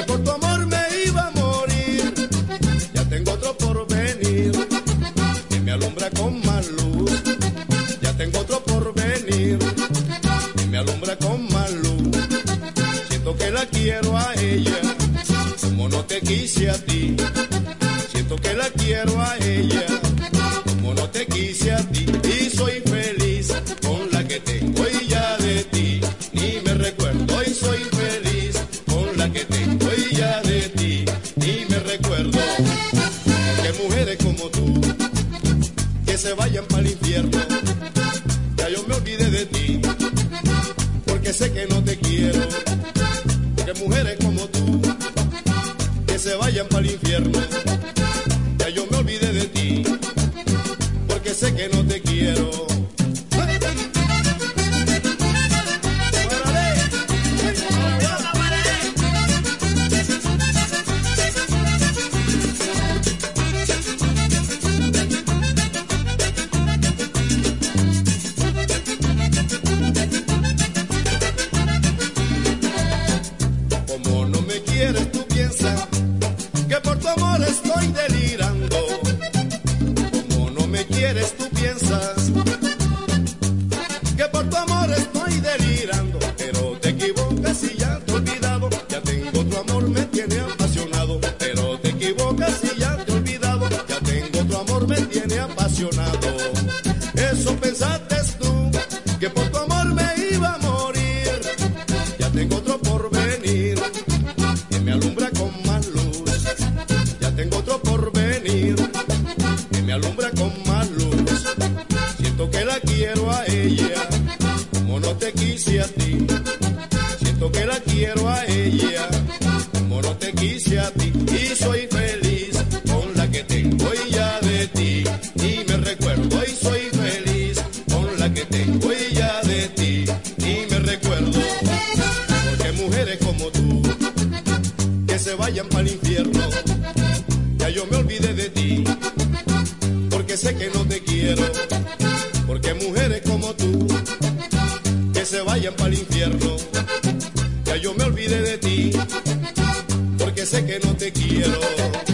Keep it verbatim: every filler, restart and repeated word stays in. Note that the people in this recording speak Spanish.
por tu amor me iba a morir. Ya tengo otro por venir, que me alumbra con más luz. Ya tengo otro por venir, que me alumbra con más luz. Siento que la quiero a ella, como no te quise a ti. Siento que la quiero a ella, como no te quise a ti. Y soy feliz con la que tengo y ya de ti ni me recuerdo. Y soy feliz con la que tengo y ya de ti ni me recuerdo. Porque mujeres como tú, que se vayan para el infierno. Ya yo me olvidé de ti, porque sé que no te quiero. Porque mujeres como tú, que se vayan para el infierno. Ya yo me olvidé de ti, porque sé que no te quiero. Como no me quieres, tú piensas que por tu amor estoy delirando. Como no me quieres, tú piensas que por tu amor estoy delirando. Pero te equivocas y ya te he olvidado. Ya tengo tu amor, me tiene apasionado. Pero te equivocas y ya te he olvidado. Ya tengo tu amor, me tiene apasionado. Eso pensaste tú, que por tu amor me iba a morir. Ya tengo otro por venir, que me alumbra con más luz. Ya tengo otro por venir, que me alumbra con más luz. Siento que la quiero a ella, como no te quise a ti. Siento que la quiero a ella, como no te quise a ti. Y soy feliz con la que tengo y ya de ti ni me recuerdo. Y soy feliz con la que tengo y ya de ti ni me recuerdo. Porque mujeres como tú, que se vayan para el infierno. Ya yo me olvidé de ti, porque sé que no te quiero. Porque mujeres como tú, que se vayan para el infierno. Ya yo me olvidé de ti, porque sé que no te quiero.